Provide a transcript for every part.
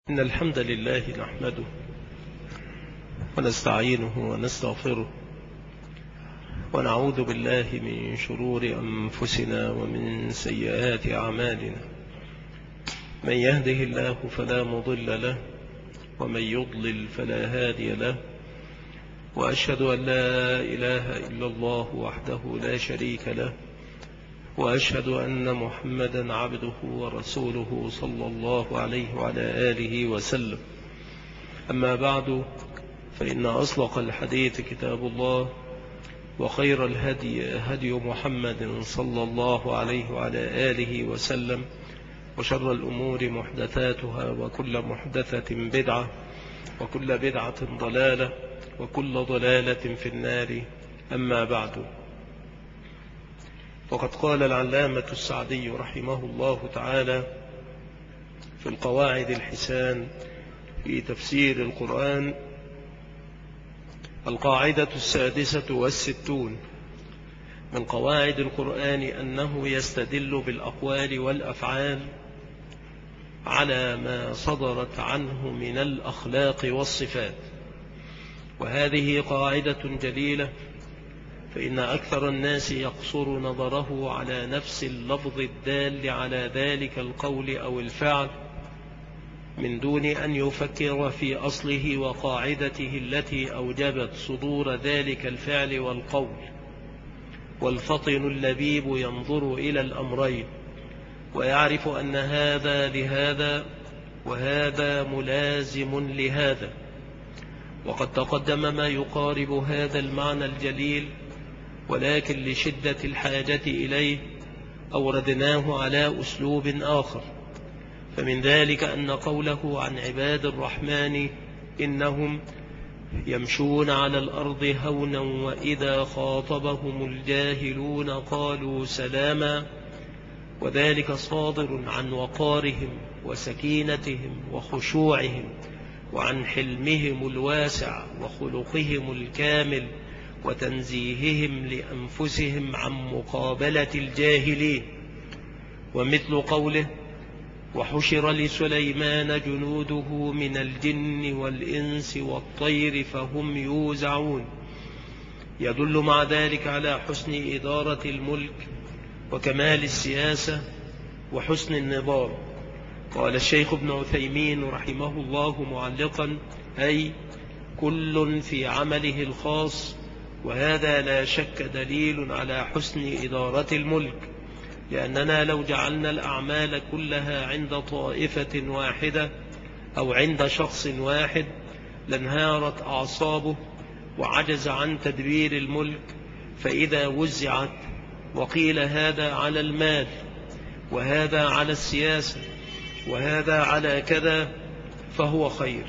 إن الحمد لله نحمده ونستعينه ونستغفره ونعوذ بالله من شرور أنفسنا ومن سيئات أعمالنا. من يهده الله فلا مضل له ومن يضلل فلا هادي له، وأشهد أن لا إله إلا الله وحده لا شريك له، وأشهد أن محمدا عبده ورسوله صلى الله عليه وعلى آله وسلم. أما بعد، فإن أصدق الحديث كتاب الله، وخير الهدي هدي محمد صلى الله عليه وعلى آله وسلم، وشر الأمور محدثاتها، وكل محدثة بدعة، وكل بدعة ضلالة، وكل ضلالة في النار. أما بعد، وقد قال العلامة السعدي رحمه الله تعالى في القواعد الحسان في تفسير القرآن: القاعدة 66 من قواعد القرآن أنه يستدل بالأقوال والأفعال على ما صدرت عنه من الأخلاق والصفات. وهذه قاعدة جليلة، فإن أكثر الناس يقصر نظره على نفس اللفظ الدال على ذلك القول أو الفعل، من دون أن يفكر في أصله وقاعدته التي أوجبت صدور ذلك الفعل والقول. والفطن اللبيب ينظر إلى الأمرين ويعرف أن هذا لهذا وهذا ملازم لهذا. وقد تقدم ما يقارب هذا المعنى الجليل، ولكن لشدة الحاجة إليه أوردناه على أسلوب آخر. فمن ذلك أن قوله عن عباد الرحمن إنهم يمشون على الأرض هونا وإذا خاطبهم الجاهلون قالوا سلاما، وذلك صادر عن وقارهم وسكينتهم وخشوعهم، وعن حلمهم الواسع وخلقهم الكامل، وتنزيههم لأنفسهم عن مقابلة الجاهلين. ومثل قوله: وحشر لسليمان جنوده من الجن والإنس والطير فهم يوزعون، يدل مع ذلك على حسن إدارة الملك وكمال السياسة وحسن النظام. قال الشيخ ابن عثيمين رحمه الله معلقا: أي كل في عمله الخاص. وهذا لا شك دليل على حسن إدارة الملك، لأننا لو جعلنا الأعمال كلها عند طائفة واحدة أو عند شخص واحد لانهارت أعصابه وعجز عن تدبير الملك. فإذا وزعت وقيل هذا على المال وهذا على السياسة وهذا على كذا فهو خير.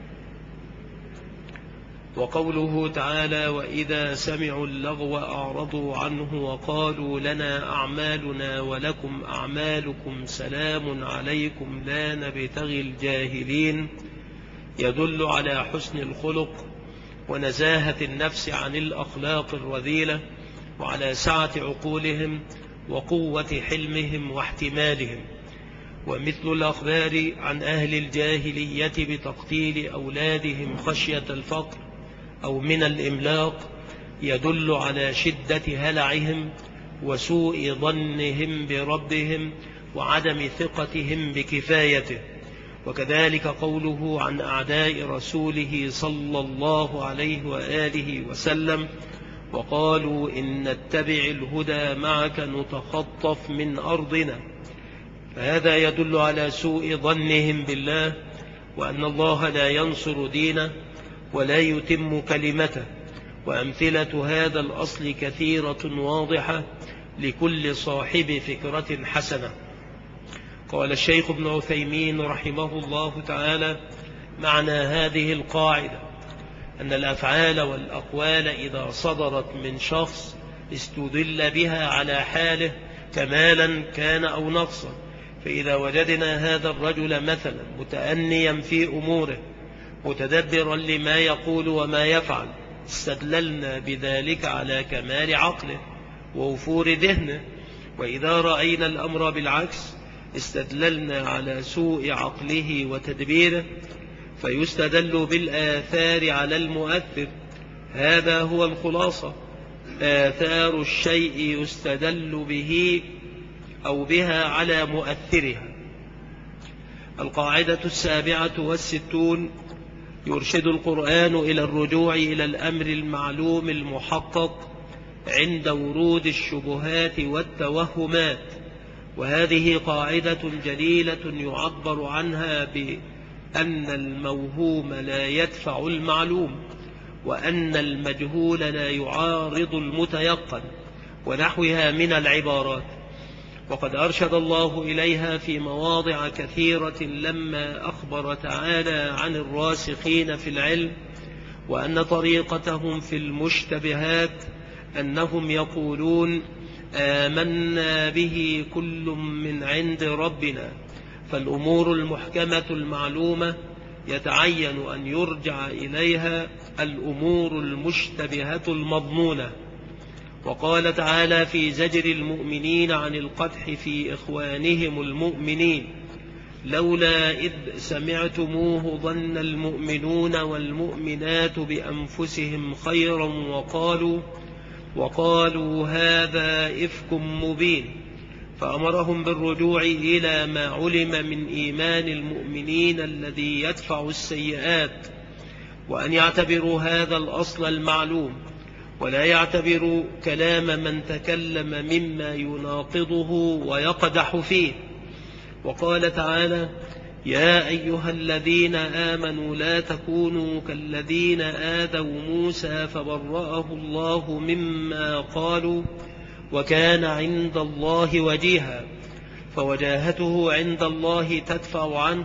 وقوله تعالى: وإذا سمعوا اللغو أعرضوا عنه وقالوا لنا أعمالنا ولكم أعمالكم سلام عليكم لا نبتغي الجاهلين، يدل على حسن الخلق ونزاهة النفس عن الأخلاق الرذيلة، وعلى سعة عقولهم وقوة حلمهم واحتمالهم. ومثل الأخبار عن أهل الجاهلية بتقتيل أولادهم خشية الفقر أو من الإملاق يدل على شدة هلعهم وسوء ظنهم بربهم وعدم ثقتهم بكفايته. وكذلك قوله عن أعداء رسوله صلى الله عليه وآله وسلم: وقالوا إن نتبع الهدى معك نتخطف من أرضنا. فهذا يدل على سوء ظنهم بالله، وأن الله لا ينصر دينه ولا يتم كلمته. وأمثلة هذا الأصل كثيرة واضحة لكل صاحب فكرة حسنة. قال الشيخ ابن عثيمين رحمه الله تعالى: معنى هذه القاعدة أن الأفعال والأقوال إذا صدرت من شخص استدل بها على حاله كمالا كان أو نقصا. فإذا وجدنا هذا الرجل مثلا متأنيا في أموره متدبرا لما يقول وما يفعل، استدللنا بذلك على كمال عقله ووفور ذهنه. وإذا رأينا الأمر بالعكس استدللنا على سوء عقله وتدبيره، فيستدل بالآثار على المؤثر. هذا هو الخلاصة. آثار الشيء يستدل به أو بها على مؤثرها. القاعدة 67: يرشد القرآن إلى الرجوع إلى الأمر المعلوم المحقق عند ورود الشبهات والتوهمات. وهذه قاعدة جليلة يعبر عنها بأن الموهوم لا يدفع المعلوم، وأن المجهول لا يعارض المتيقن، ونحوها من العبارات. وقد أرشد الله إليها في مواضع كثيرة لما أخبر تعالى عن الراسخين في العلم، وأن طريقتهم في المشتبهات أنهم يقولون آمنا به كل من عند ربنا. فالأمور المحكمة المعلومة يتعين أن يرجع إليها الأمور المشتبهة المضمونة. وقال تعالى في زجر المؤمنين عن القدح في إخوانهم المؤمنين: لولا إذ سمعتموه ظن المؤمنون والمؤمنات بأنفسهم خيرا وقالوا هذا إفك مبين. فأمرهم بالرجوع إلى ما علم من إيمان المؤمنين الذي يدفع السيئات، وأن يعتبروا هذا الأصل المعلوم، ولا يعتبروا كلام من تكلم مما يناقضه ويقدح فيه. وقال تعالى: يا أيها الذين آمنوا لا تكونوا كالذين آذوا موسى فبرأه الله مما قالوا وكان عند الله وجيها. فوجاهته عند الله تدفع عنه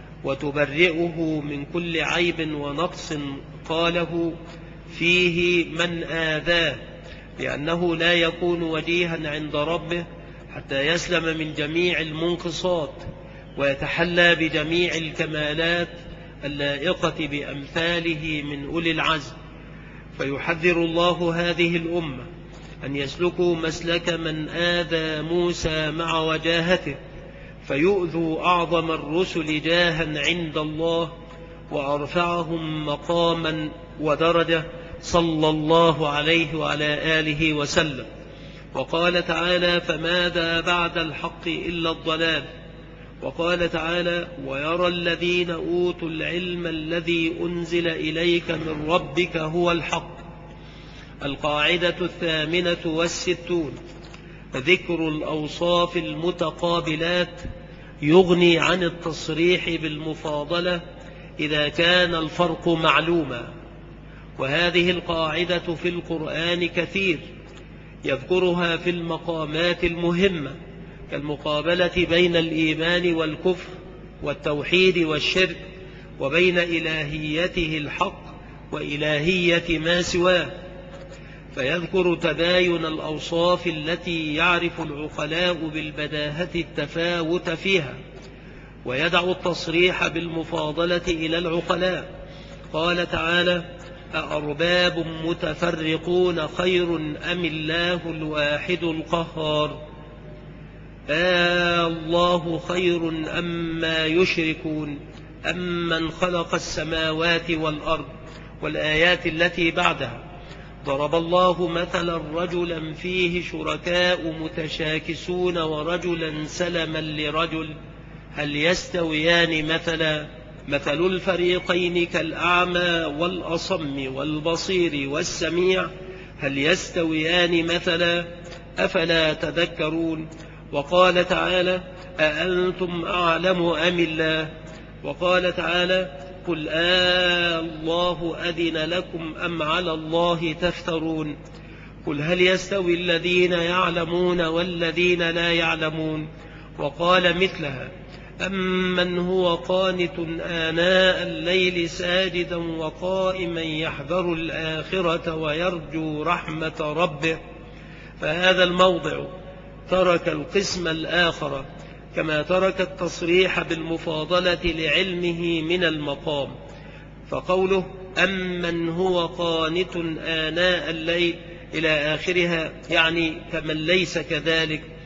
وتبرئه من كل عيب ونقص قاله فيه من آذاه، لأنه لا يكون وجيها عند ربه حتى يسلم من جميع المنقصات ويتحلى بجميع الكمالات اللائقة بأمثاله من أولي العزم. فيحذر الله هذه الأمة أن يسلكوا مسلك من آذى موسى مع وجاهته، فيؤذوا أعظم الرسل جاها عند الله وأرفعهم مقاما ودرجة صلى الله عليه وعلى آله وسلم. وقال تعالى: فماذا بعد الحق إلا الضلال. وقال تعالى: ويرى الذين أوتوا العلم الذي أنزل إليك من ربك هو الحق. القاعدة 68: ذكر الأوصاف المتقابلات يغني عن التصريح بالمفاضلة إذا كان الفرق معلوما. وهذه القاعدة في القرآن كثير، يذكرها في المقامات المهمة كالمقابلة بين الإيمان والكفر والتوحيد والشرك، وبين إلهيته الحق وإلهية ما سواه. فيذكر تباين الأوصاف التي يعرف العقلاء بالبداهة التفاوت فيها، ويدع التصريح بالمفاضلة إلى العقلاء. قال تعالى: أأرباب متفرقون خير أم الله الواحد القهار الله خير أما يشركون أمن خلق السماوات والأرض. والآيات التي بعدها. ضرب الله مثلا رجلا فيه شركاء متشاكسون ورجلا سلما لرجل هل يستويان مثلا مثل الفريقين كالأعمى والأصم والبصير والسميع هل يستويان مثلا أفلا تذكرون. وقال تعالى: أأنتم أعلم أم الله. وقال تعالى: قل الله أذن لكم أم على الله تفترون. قل هل يستوي الذين يعلمون والذين لا يعلمون. وقال مثلها: أمن هو قانت آناء الليل ساجدا وقائما يحذر الآخرة ويرجو رحمة ربه. فهذا الموضع ترك القسم الآخر، كما ترك التصريح بالمفاضلة لعلمه من المقام. فقوله أمن هو قانت آناء الليل إلى آخرها يعني كمن ليس كذلك.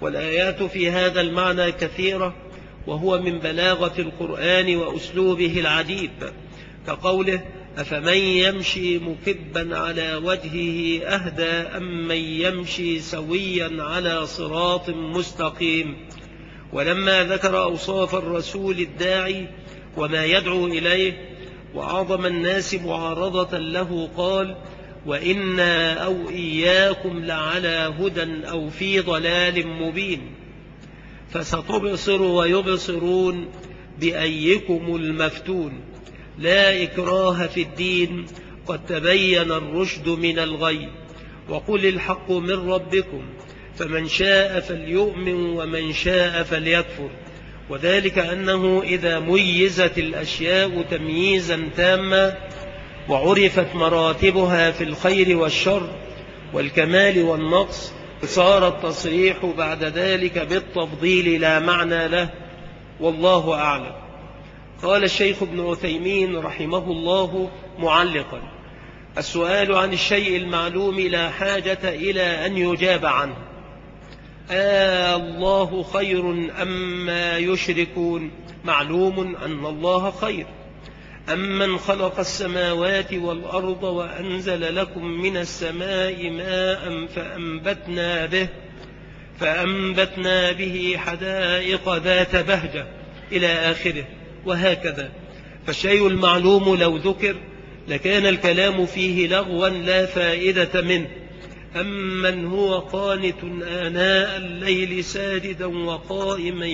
والآيات في هذا المعنى كثيرة، وهو من بلاغة القرآن وأسلوبه العجيب، كقوله: أفمن يمشي مكبا على وجهه أهدى أم من يمشي سويا على صراط مستقيم. ولما ذكر أوصاف الرسول الداعي وما يدعو إليه وأعظم الناس معارضة له قال: وإنا أو إياكم لعلى هدى أو في ضلال مبين. فستبصر ويبصرون بأيكم المفتون، لا إكراه في الدين، قد تبين الرشد من الغي، وقل الحق من ربكم، فمن شاء فليؤمن ومن شاء فليكفر. وذلك أنه إذا ميزت الأشياء تمييزا تاما وعرفت مراتبها في الخير والشر والكمال والنقص، صار التصريح بعد ذلك بالتفضيل لا معنى له، والله أعلم. قال الشيخ ابن عثيمين رحمه الله معلقا: السؤال عن الشيء المعلوم لا حاجة إلى أن يجاب عنه. الله خير أما يشركون؟ معلوم أن الله خير. أمن خلق السماوات والأرض وأنزل لكم من السماء ماء فأنبتنا به حدائق ذات بهجة إلى آخره، وهكذا. فالشيء المعلوم لو ذكر لكان الكلام فيه لغوا لا فائدة منه. أمن هو قانت آناء الليل ساجدا وقائما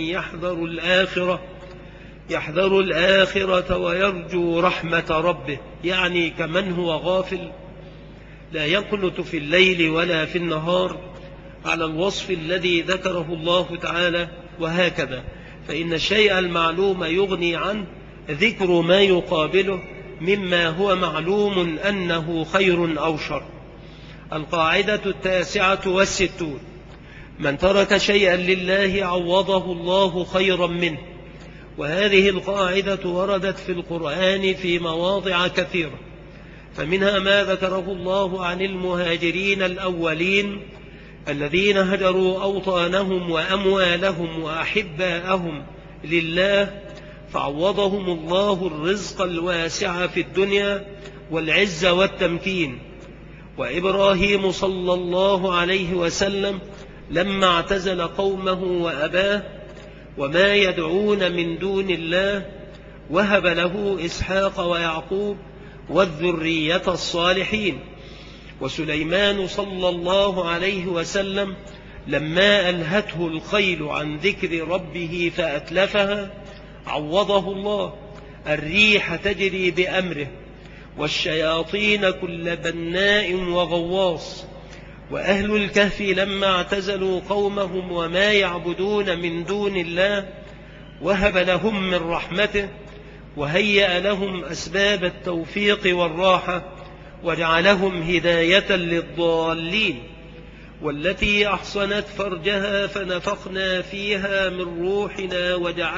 يحذر الآخرة ويرجو رحمة ربه، يعني كمن هو غافل لا يقنت في الليل ولا في النهار على الوصف الذي ذكره الله تعالى، وهكذا. فإن الشيء المعلوم يغني عنه ذكر ما يقابله مما هو معلوم أنه خير أو شر. القاعدة 69: من ترك شيئا لله عوضه الله خيرا منه. وهذه القاعدة وردت في القرآن في مواضع كثيرة، فمنها ما ذكره الله عن المهاجرين الأولين الذين هجروا أوطانهم وأموالهم وأحباءهم لله، فعوضهم الله الرزق الواسع في الدنيا والعز والتمكين. وإبراهيم صلى الله عليه وسلم لما اعتزل قومه وأباه وما يدعون من دون الله وهب له إسحاق ويعقوب والذرية الصالحين. وسليمان صلى الله عليه وسلم لما ألهته الخيل عن ذكر ربه فأتلفها عوضه الله الريح تجري بأمره والشياطين كل بناء وغواص. وأهل الكهف لما اعتزلوا قومهم وما يعبدون من دون الله وهب لهم من رحمته وهيأ لهم أسباب التوفيق والراحة وجعلهم هداية للضالين. والتي أحصنت فرجها فنفخنا فيها من روحنا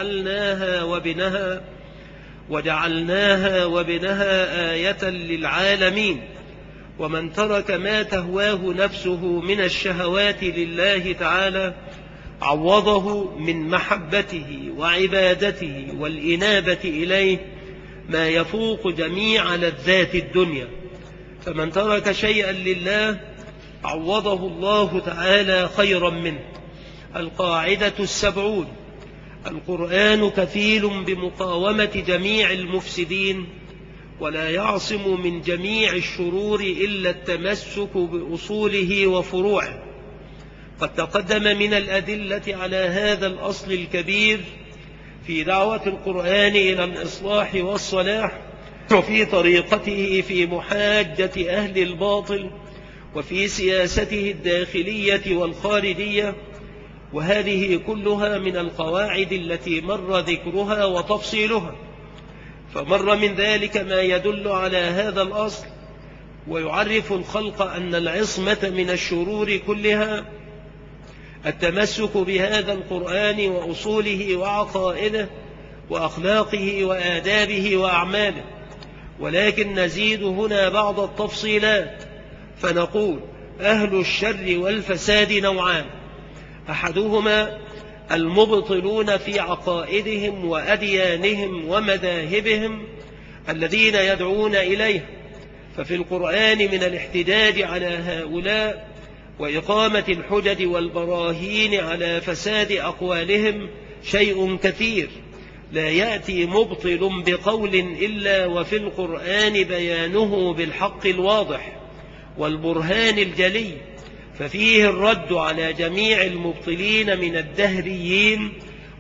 وجعلناها وابنها آية للعالمين. ومن ترك ما تهواه نفسه من الشهوات لله تعالى عوضه من محبته وعبادته والإنابة إليه ما يفوق جميع لذات الدنيا. فمن ترك شيئا لله عوضه الله تعالى خيرا منه. القاعدة 70: القرآن كفيل بمقاومة جميع المفسدين، ولا يعصم من جميع الشرور إلا التمسك بأصوله وفروعه. قد تقدم من الأدلة على هذا الأصل الكبير في دعوة القرآن إلى الإصلاح والصلاح، وفي طريقته في محاجة أهل الباطل، وفي سياسته الداخلية والخارجية. وهذه كلها من القواعد التي مر ذكرها وتفصيلها. فمر من ذلك ما يدل على هذا الأصل ويعرف الخلق أن العصمة من الشرور كلها التمسك بهذا القرآن وأصوله وعقائده وأخلاقه وآدابه وأعماله. ولكن نزيد هنا بعض التفصيلات فنقول: أهل الشر والفساد نوعان: أحدهما المبطلون في عقائدهم وأديانهم ومذاهبهم الذين يدعون إليه، ففي القرآن من الاحتجاج على هؤلاء وإقامة الحجج والبراهين على فساد أقوالهم شيء كثير، لا يأتي مبطل بقول إلا وفي القرآن بيانه بالحق الواضح والبرهان الجلي، ففيه الرد على جميع المبطلين من الدهريين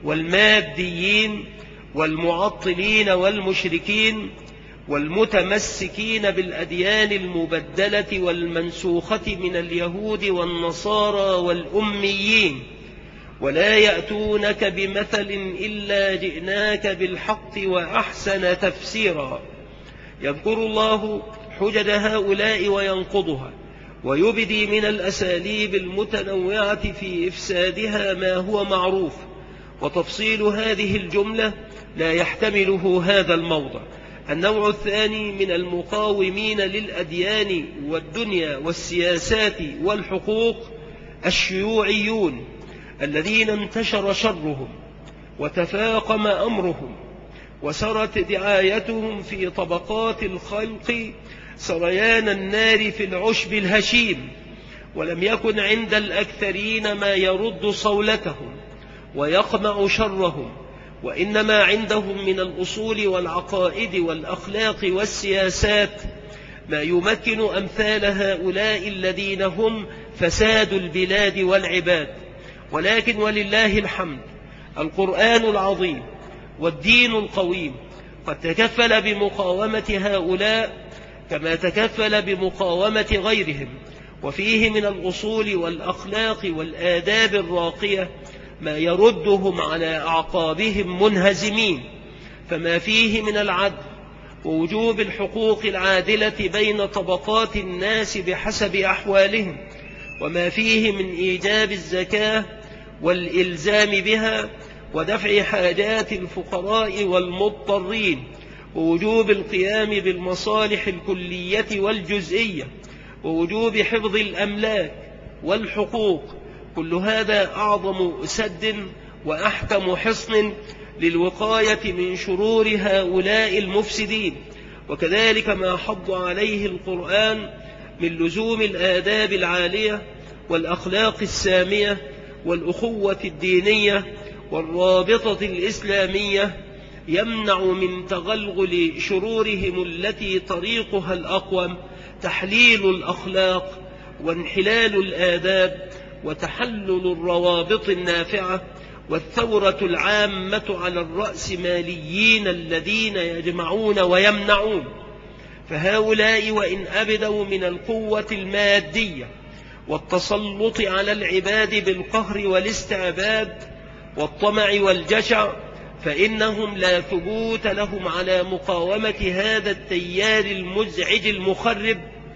والماديين والمعطلين والمشركين والمتمسكين بالأديان المبدلة والمنسوخة من اليهود والنصارى والأميين، ولا يأتونك بمثل إلا جئناك بالحق وأحسن تفسيرا. يذكر الله حجج هؤلاء وينقضها، ويبدي من الأساليب المتنوعة في إفسادها ما هو معروف، وتفصيل هذه الجملة لا يحتمله هذا الموضع. النوع الثاني من المقاومين للأديان والدنيا والسياسات والحقوق الشيوعيون، الذين انتشر شرهم وتفاقم أمرهم وسرت دعايتهم في طبقات الخلق سريان النار في العشب الهشيم، ولم يكن عند الأكثرين ما يرد صولتهم ويقمع شرهم، وإنما عندهم من الأصول والعقائد والأخلاق والسياسات ما يمكن أمثال هؤلاء الذين هم فساد البلاد والعباد. ولكن ولله الحمد القرآن العظيم والدين القويم قد تكفل بمقاومة هؤلاء كما تكفل بمقاومة غيرهم، وفيه من الأصول والأخلاق والآداب الراقية ما يردهم على أعقابهم منهزمين، فما فيه من العدل ووجوب الحقوق العادلة بين طبقات الناس بحسب أحوالهم، وما فيه من إيجاب الزكاة والإلزام بها ودفع حاجات الفقراء والمضطرين، ووجوب القيام بالمصالح الكلية والجزئية، ووجوب حفظ الأملاك والحقوق. كل هذا أعظم سد وأحكم حصن للوقاية من شرور هؤلاء المفسدين. وكذلك ما حض عليه القرآن من لزوم الآداب العالية والأخلاق السامية والأخوة الدينية والرابطة الإسلامية يمنع من تغلغل شرورهم التي طريقها الأقوم تحليل الأخلاق وانحلال الآداب وتحلل الروابط النافعة والثورة العامة على الرأسماليين الذين يجمعون ويمنعون. فهؤلاء وإن أبدوا من القوة المادية والتسلط على العباد بالقهر والاستعباد والطمع والجشع، فإنهم لا ثبوت لهم على مقاومة هذا التيار المزعج المخرب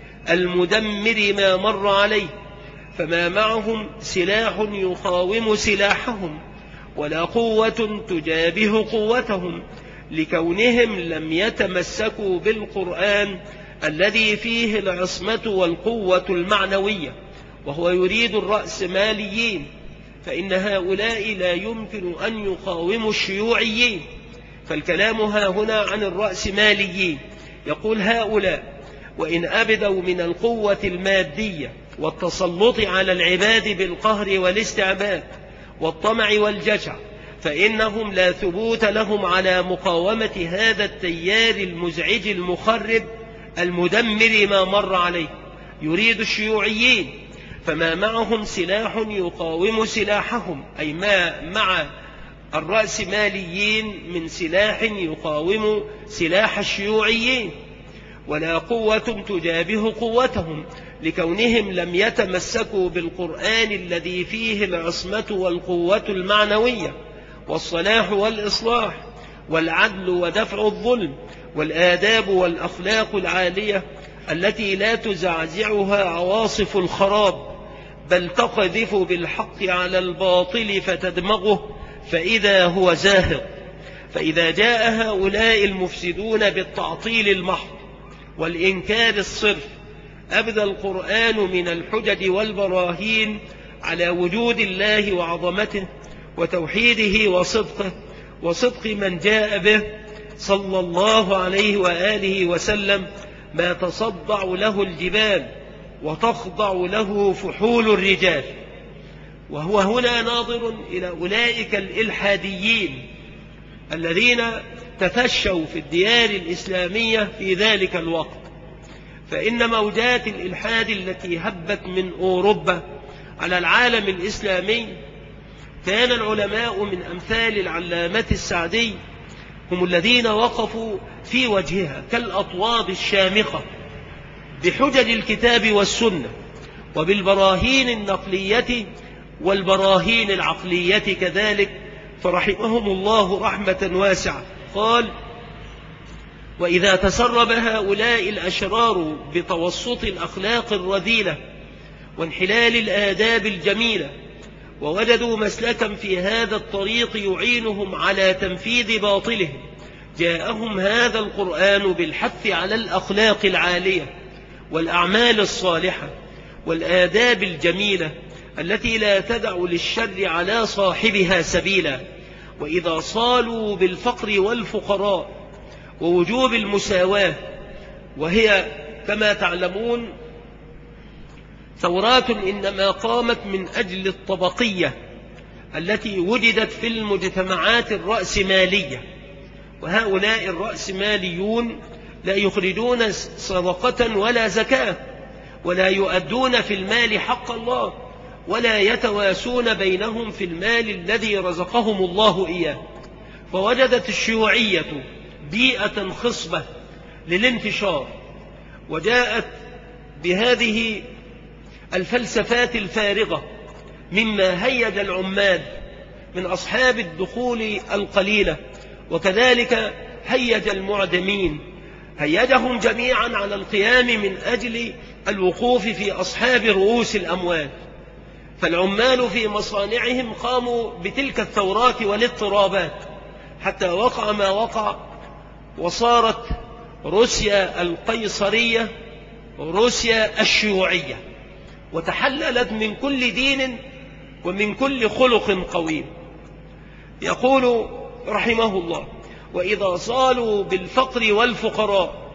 المدمر ما مر عليه، فما معهم سلاح يقاوم سلاحهم ولا قوة تجابه قوتهم، لكونهم لم يتمسكوا بالقرآن الذي فيه العصمة والقوة المعنوية، وهو يريد الرأسماليين. فإن هؤلاء لا يمكن أن يقاوموا الشيوعيين، فالكلام ها هنا عن الرأسماليين. يقول هؤلاء وإن أبدوا من القوة المادية والتسلط على العباد بالقهر والاستعباد والطمع والجشع، فإنهم لا ثبوت لهم على مقاومة هذا التيار المزعج المخرب المدمر ما مر عليه. يريد الشيوعيين، فما معهم سلاح يقاوم سلاحهم، أي ما مع الرأسماليين من سلاح يقاوم سلاح الشيوعيين، ولا قوة تجابه قوتهم، لكونهم لم يتمسكوا بالقرآن الذي فيه العصمة والقوة المعنوية والصلاح والإصلاح والعدل ودفع الظلم والآداب والأخلاق العالية التي لا تزعزعها عواصف الخراب، بل تقذف بالحق على الباطل فتدمغه فإذا هو زاهق. فإذا جاء هؤلاء المفسدون بالتعطيل المحض والإنكار الصرف، أبدى القرآن من الحجج والبراهين على وجود الله وعظمته وتوحيده وصدقه وصدق من جاء به صلى الله عليه وآله وسلم ما تصدع له الجبال وتخضع له فحول الرجال. وهو هنا ناظر إلى أولئك الإلحاديين الذين تفشوا في الديار الإسلامية في ذلك الوقت. فإن موجات الإلحاد التي هبت من أوروبا على العالم الإسلامي كان العلماء من أمثال العلامة السعدي هم الذين وقفوا في وجهها كالأطواد الشامخة بحجج الكتاب والسنة وبالبراهين النقلية والبراهين العقلية كذلك، فرحمهم الله رحمة واسعة. قال: وإذا تسرب هؤلاء الأشرار بتوسط الأخلاق الرذيلة وانحلال الآداب الجميلة ووجدوا مسلكا في هذا الطريق يعينهم على تنفيذ باطلهم، جاءهم هذا القرآن بالحث على الأخلاق العالية والأعمال الصالحة والآداب الجميلة التي لا تدع للشر على صاحبها سبيلا. وإذا صالوا بالفقر والفقراء ووجوب المساواة، وهي كما تعلمون ثورات إنما قامت من أجل الطبقية التي وجدت في المجتمعات الرأسمالية، وهؤلاء الرأسماليون لا يخرجون صدقة ولا زكاة ولا يؤدون في المال حق الله ولا يتواسون بينهم في المال الذي رزقهم الله إياه. فوجدت الشيوعية بيئة خصبة للانتشار، وجاءت بهذه الفلسفات الفارغة مما هيج العمال من أصحاب الدخول القليلة، وكذلك هيج المعدمين، هيجهم جميعا على القيام من أجل الوقوف في أصحاب رؤوس الأموال. فالعمال في مصانعهم قاموا بتلك الثورات والاضطرابات حتى وقع ما وقع، وصارت روسيا القيصرية روسيا الشيوعية، وتحللت من كل دين ومن كل خلق قويم. يقول رحمه الله: وإذا صالوا بالفقر والفقراء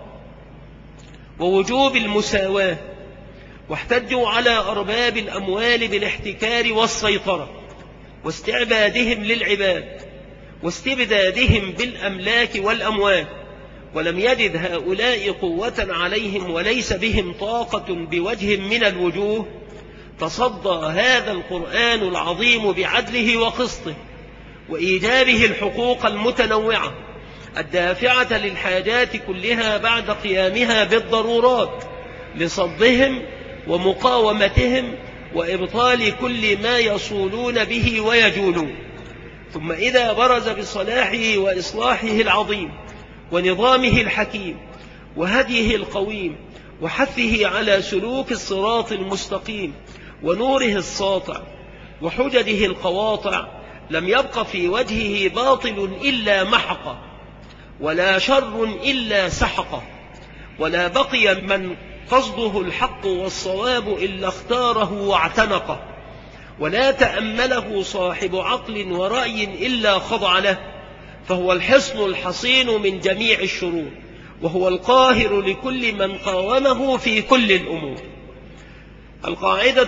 ووجوب المساواة واحتجوا على أرباب الأموال بالاحتكار والسيطرة واستعبادهم للعباد واستبدادهم بالأملاك والأموال، ولم يجد هؤلاء قوة عليهم وليس بهم طاقة بوجه من الوجوه، تصدى هذا القرآن العظيم بعدله وقسطه وإيجابه الحقوق المتنوعة الدافعة للحاجات كلها بعد قيامها بالضرورات لصدهم ومقاومتهم وإبطال كل ما يصولون به ويجولون. ثم إذا برز بصلاحه وإصلاحه العظيم ونظامه الحكيم وهديه القويم وحثه على سلوك الصراط المستقيم ونوره الساطع وحججه القواطع، لم يبق في وجهه باطل إلا محقه، ولا شر إلا سحقه، ولا بقي من قصده الحق والصواب إلا اختاره واعتنقه، ولا تأمله صاحب عقل ورأي إلا خضع له، فهو الحصن الحصين من جميع الشرور، وهو القاهر لكل من قاومه في كل الأمور. القاعدة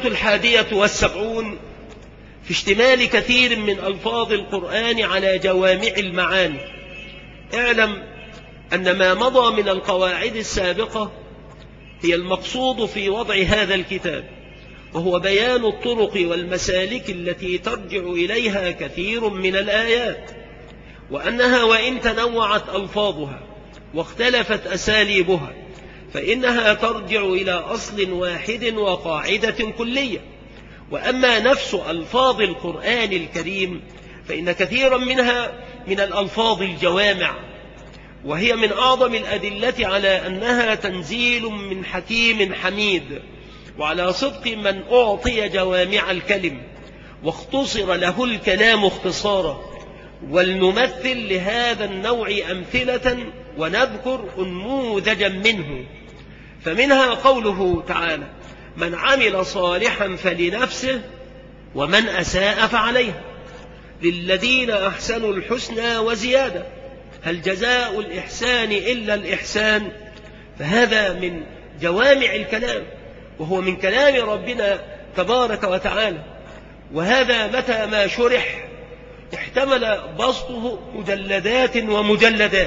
71 في اشتمال كثير من ألفاظ القرآن على جوامع المعاني. اعلم أن ما مضى من القواعد السابقة هي المقصود في وضع هذا الكتاب، وهو بيان الطرق والمسالك التي ترجع إليها كثير من الآيات، وأنها وإن تنوعت ألفاظها واختلفت أساليبها فإنها ترجع إلى أصل واحد وقاعدة كلية. وأما نفس ألفاظ القرآن الكريم فإن كثيرا منها من الألفاظ الجوامع، وهي من أعظم الأدلة على أنها تنزيل من حكيم حميد، وعلى صدق من أعطي جوامع الكلم واختصر له الكلام اختصارا. ولنمثل لهذا النوع أمثلة ونذكر أنموذجا منه. فمنها قوله تعالى: من عمل صالحا فلنفسه ومن أساء فعليها، للذين أحسنوا الحسنى وزيادة، هل جزاء الإحسان إلا الإحسان؟ فهذا من جوامع الكلام، وهو من كلام ربنا تبارك وتعالى، وهذا متى ما شرح احتمل بسطه مجلدات ومجلدات.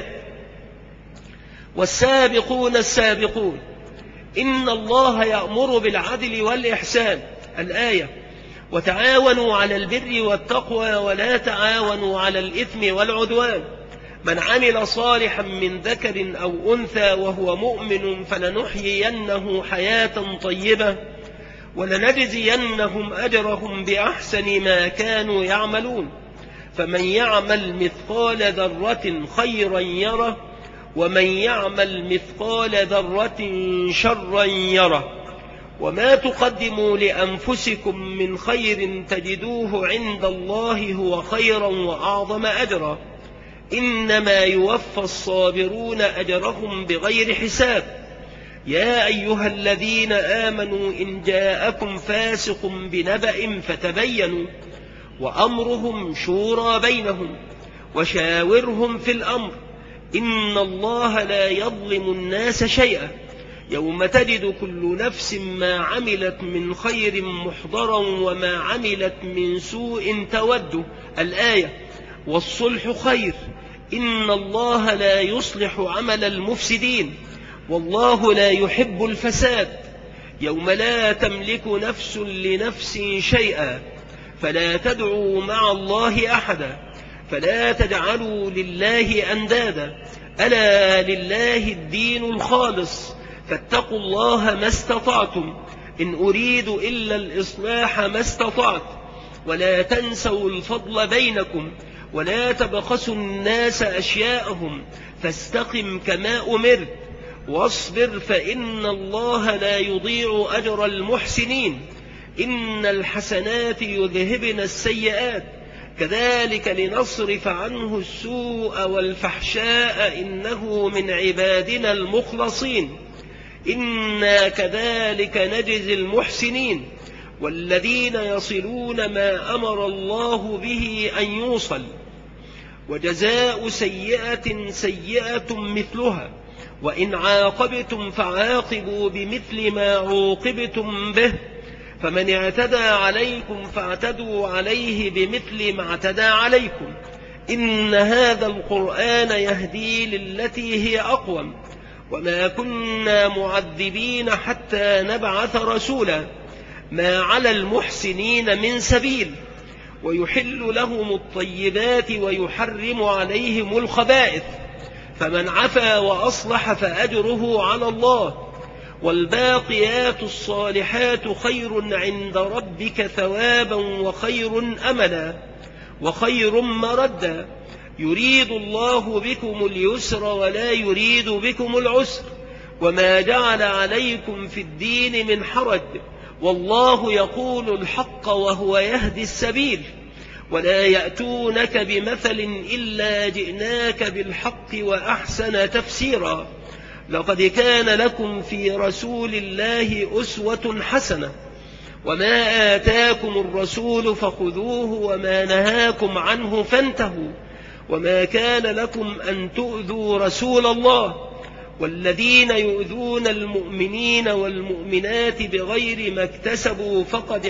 والسابقون السابقون إن الله يأمر بالعدل والإحسان، الآية، وتعاونوا على البر والتقوى ولا تعاونوا على الإثم والعدوان، من عمل صالحا من ذكر أو أنثى وهو مؤمن فلنحيينه حياة طيبة ولنجزينهم أجرهم بأحسن ما كانوا يعملون، فمن يعمل مثقال ذرة خيرا يره ومن يعمل مثقال ذرة شرا يره، وما تقدموا لأنفسكم من خير تجدوه عند الله هو خيرا وأعظم أجرا، إنما يوفى الصابرون أجرهم بغير حساب. يا أيها الذين آمنوا إن جاءكم فاسق بنبأ فتبينوا، وأمرهم شورى بينهم وشاورهم في الأمر، إن الله لا يظلم الناس شيئا، يوم تجد كل نفس ما عملت من خير محضرا وما عملت من سوء تود، الآية، والصلح خير، إن الله لا يصلح عمل المفسدين والله لا يحب الفساد، يوم لا تملك نفس لنفس شيئا فلا تدعوا مع الله أحدا، فلا تجعلوا لله أندادا، ألا لله الدين الخالص، فاتقوا الله ما استطعتم، إن أريد إلا الإصلاح ما استطعت، ولا تنسوا الفضل بينكم ولا تبخسوا الناس أشياءهم، فاستقم كما أمرت واصبر فإن الله لا يضيع أجر المحسنين، إن الحسنات يذهبن السيئات كذلك لنصرف عنه السوء والفحشاء إنه من عبادنا المخلصين، إنا كذلك نجزي المحسنين، والذين يصلون ما أمر الله به أن يوصل، وجزاء سيئة سيئة مثلها، وإن عاقبتم فعاقبوا بمثل ما عوقبتم به، فمن اعتدى عليكم فاعتدوا عليه بمثل ما اعتدى عليكم، إن هذا القرآن يهدي للتي هي أقوم، وما كنا معذبين حتى نبعث رسولا، ما على المحسنين من سبيل، ويحل لهم الطيبات ويحرم عليهم الخبائث، فمن عفا وأصلح فأجره على الله، والباقيات الصالحات خير عند ربك ثوابا وخير أملا وخير مردا، يريد الله بكم اليسر ولا يريد بكم العسر، وما جعل عليكم في الدين من حرج، والله يقول الحق وهو يهدي السبيل، ولا يأتونك بمثل إلا جئناك بالحق وأحسن تفسيرا، لقد كان لكم في رسول الله أسوة حسنة، وما آتاكم الرسول فخذوه وما نهاكم عنه فانتهوا، وما كان لكم أن تؤذوا رسول الله، والذين يؤذون المؤمنين والمؤمنات بغير ما اكتسبوا فقد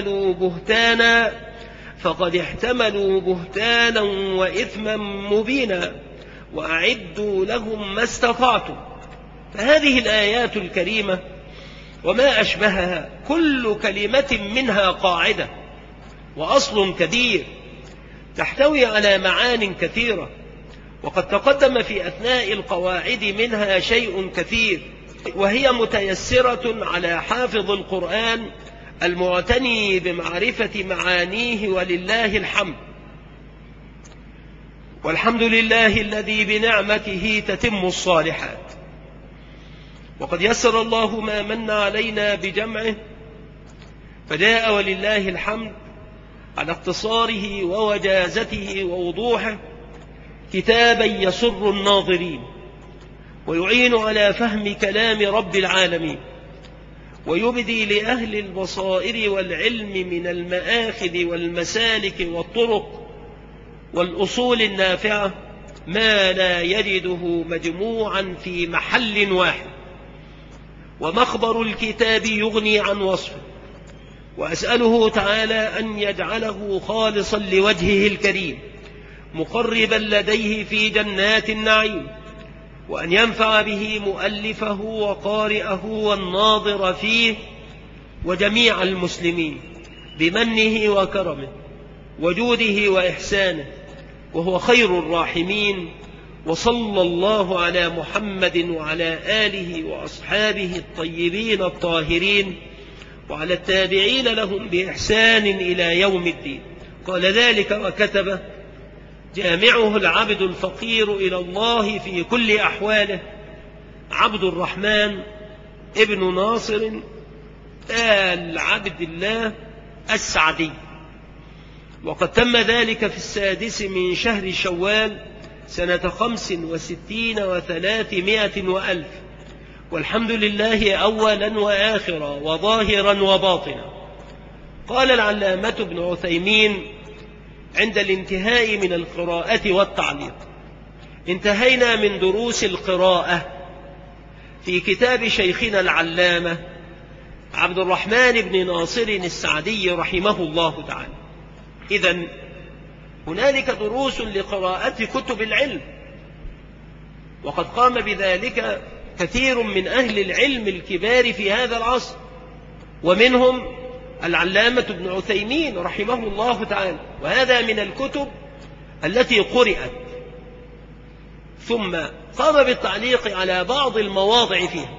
احتملوا بهتانا وإثما مبينا، وأعدوا لهم ما استطعتم. فهذه الآيات الكريمة وما أشبهها كل كلمة منها قاعدة وأصل كبير تحتوي على معان كثيرة، وقد تقدم في أثناء القواعد منها شيء كثير، وهي متيسرة على حافظ القرآن المعتني بمعرفة معانيه، ولله الحمد. والحمد لله الذي بنعمته تتم الصالحات، وقد يسر الله ما من علينا بجمعه، فجاء ولله الحمد على اختصاره ووجازته ووضوحه كتابا يسر الناظرين ويعين على فهم كلام رب العالمين، ويبدي لأهل البصائر والعلم من المآخذ والمسالك والطرق والأصول النافعة ما لا يجده مجموعا في محل واحد، ومخبر الكتاب يغني عن وصفه. وأسأله تعالى أن يجعله خالصا لوجهه الكريم مقربا لديه في جنات النعيم، وأن ينفع به مؤلفه وقارئه والناظر فيه وجميع المسلمين بمنه وكرمه وجوده وإحسانه، وهو خير الراحمين. وصلى الله على محمد وعلى آله وأصحابه الطيبين الطاهرين وعلى التابعين لهم بإحسان إلى يوم الدين. قال ذلك وكتب: جامعه العبد الفقير إلى الله في كل أحواله، عبد الرحمن ابن ناصر آل عبد الله السعدي. وقد تم ذلك في 6 من شهر شوال سنة 65 و300 وألف، والحمد لله أولا وآخرا وظاهرا وباطنا. قال العلامة ابن عثيمين عند الانتهاء من القراءة والتعليق: انتهينا من دروس القراءة في كتاب شيخنا العلامة عبد الرحمن بن ناصر السعدي رحمه الله تعالى. إذن هنالك دروس لقراءة كتب العلم، وقد قام بذلك كثير من أهل العلم الكبار في هذا العصر، ومنهم العلامة ابن عثيمين رحمه الله تعالى. وهذا من الكتب التي قرأت، ثم قام بالتعليق على بعض المواضع فيها،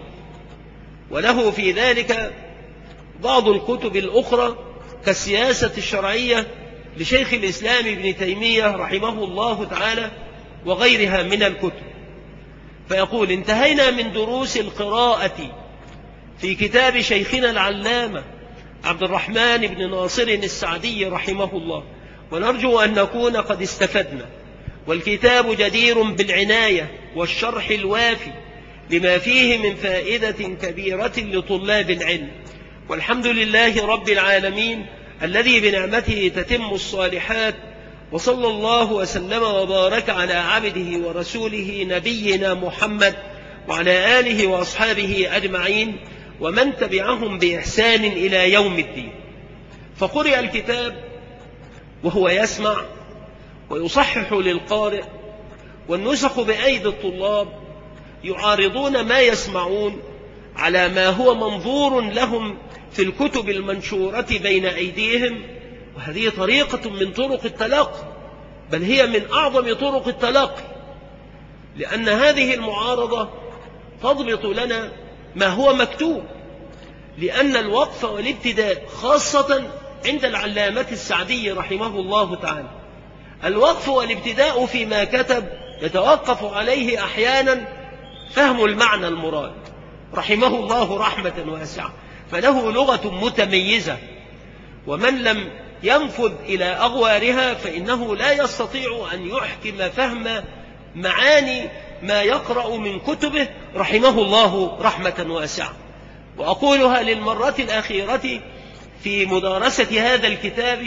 وله في ذلك بعض الكتب الأخرى كالسياسة الشرعية لشيخ الإسلام ابن تيمية رحمه الله تعالى وغيرها من الكتب. فيقول: انتهينا من دروس القراءة في كتاب شيخنا العلامة عبد الرحمن بن ناصر السعدي رحمه الله، ونرجو أن نكون قد استفدنا، والكتاب جدير بالعناية والشرح الوافي لما فيه من فائدة كبيرة لطلاب العلم. والحمد لله رب العالمين الذي بنعمته تتم الصالحات. وصلى الله وسلم وبارك على عبده ورسوله نبينا محمد وعلى آله وأصحابه أجمعين ومن تبعهم بإحسان إلى يوم الدين. فقرئ الكتاب وهو يسمع ويصحح للقارئ، والنسخ بأيدي الطلاب يعارضون ما يسمعون على ما هو منظور لهم في الكتب المنشورة بين أيديهم. وهذه طريقة من طرق التلقي، بل هي من أعظم طرق التلقي، لأن هذه المعارضة تضبط لنا ما هو مكتوب، لأن الوقف والابتداء خاصة عند العلامة السعدي رحمه الله تعالى، الوقف والابتداء فيما كتب يتوقف عليه أحيانا فهم المعنى المراد رحمه الله رحمة واسعة، فله لغة متميزة، ومن لم ينفذ إلى أغوارها فإنه لا يستطيع أن يحكم فهم معاني ما يقرأ من كتبه رحمه الله رحمة واسعة. وأقولها للمرة الأخيرة في مدارسة هذا الكتاب،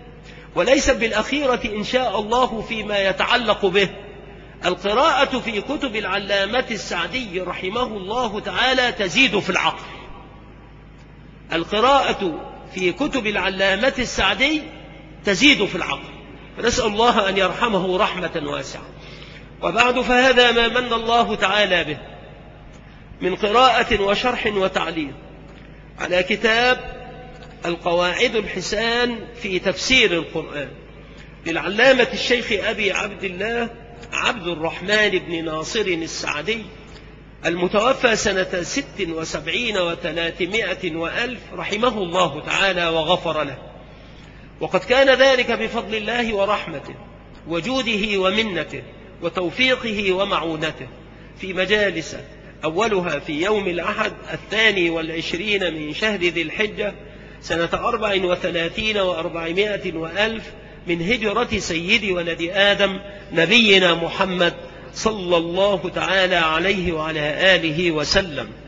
وليس بالأخيرة إن شاء الله فيما يتعلق به: القراءة في كتب العلامة السعدي رحمه الله تعالى تزيد في العقل. القراءة في كتب العلامة السعدي تزيد في العقل، فنسأل الله أن يرحمه رحمة واسعة. وبعد، فهذا ما من الله تعالى به من قراءة وشرح وتعليم على كتاب القواعد الحسان في تفسير القرآن للعلامة الشيخ أبي عبد الله عبد الرحمن بن ناصر السعدي، المتوفى سنة 76 و300 وألف رحمه الله تعالى وغفر له. وقد كان ذلك بفضل الله ورحمته وجوده ومنته وتوفيقه ومعونته في مجالس، أولها في يوم الأحد 22 من شهر ذي الحجة سنة 34 و400 وألف من هجرة سيد ولد آدم نبينا محمد صلى الله تعالى عليه وعلى آله وسلم.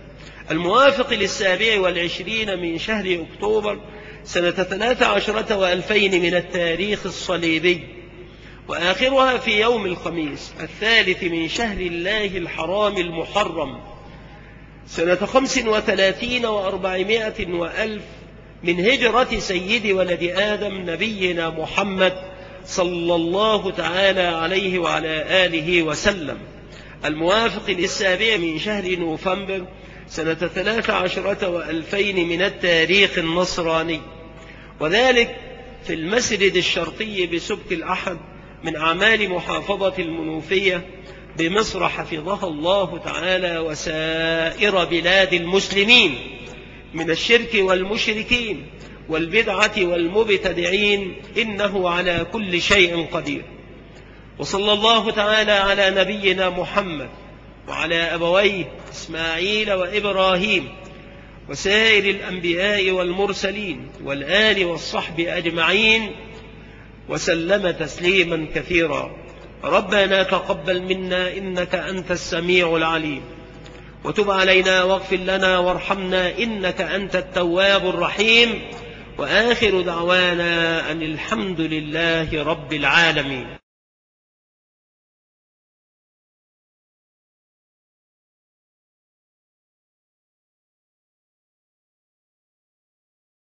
الموافق 27 من شهر أكتوبر سنة 13 و2000 من التاريخ الصليبي، وآخرها في يوم الخميس 3 من شهر الله الحرام المحرم سنة 35 و400 وألف من هجرة سيد ولد آدم نبينا محمد صلى الله تعالى عليه وعلى آله وسلم. الموافق 7 من شهر نوفمبر سنة 13 و2000 من التاريخ النصراني، وذلك في المسجد الشرقي بسبك الأحد من أعمال محافظة المنوفية بمصر حفظها الله تعالى وسائر بلاد المسلمين من الشرك والمشركين والبدعة والمبتدعين، إنه على كل شيء قدير. وصلى الله تعالى على نبينا محمد وعلى أبويه إسماعيل وإبراهيم وسائر الأنبياء والمرسلين والآل والصحب أجمعين وسلم تسليما كثيرا. ربنا تقبل منا إنك أنت السميع العليم، وتب علينا واغفر لنا وارحمنا إنك أنت التواب الرحيم، وآخر دعوانا أن الحمد لله رب العالمين.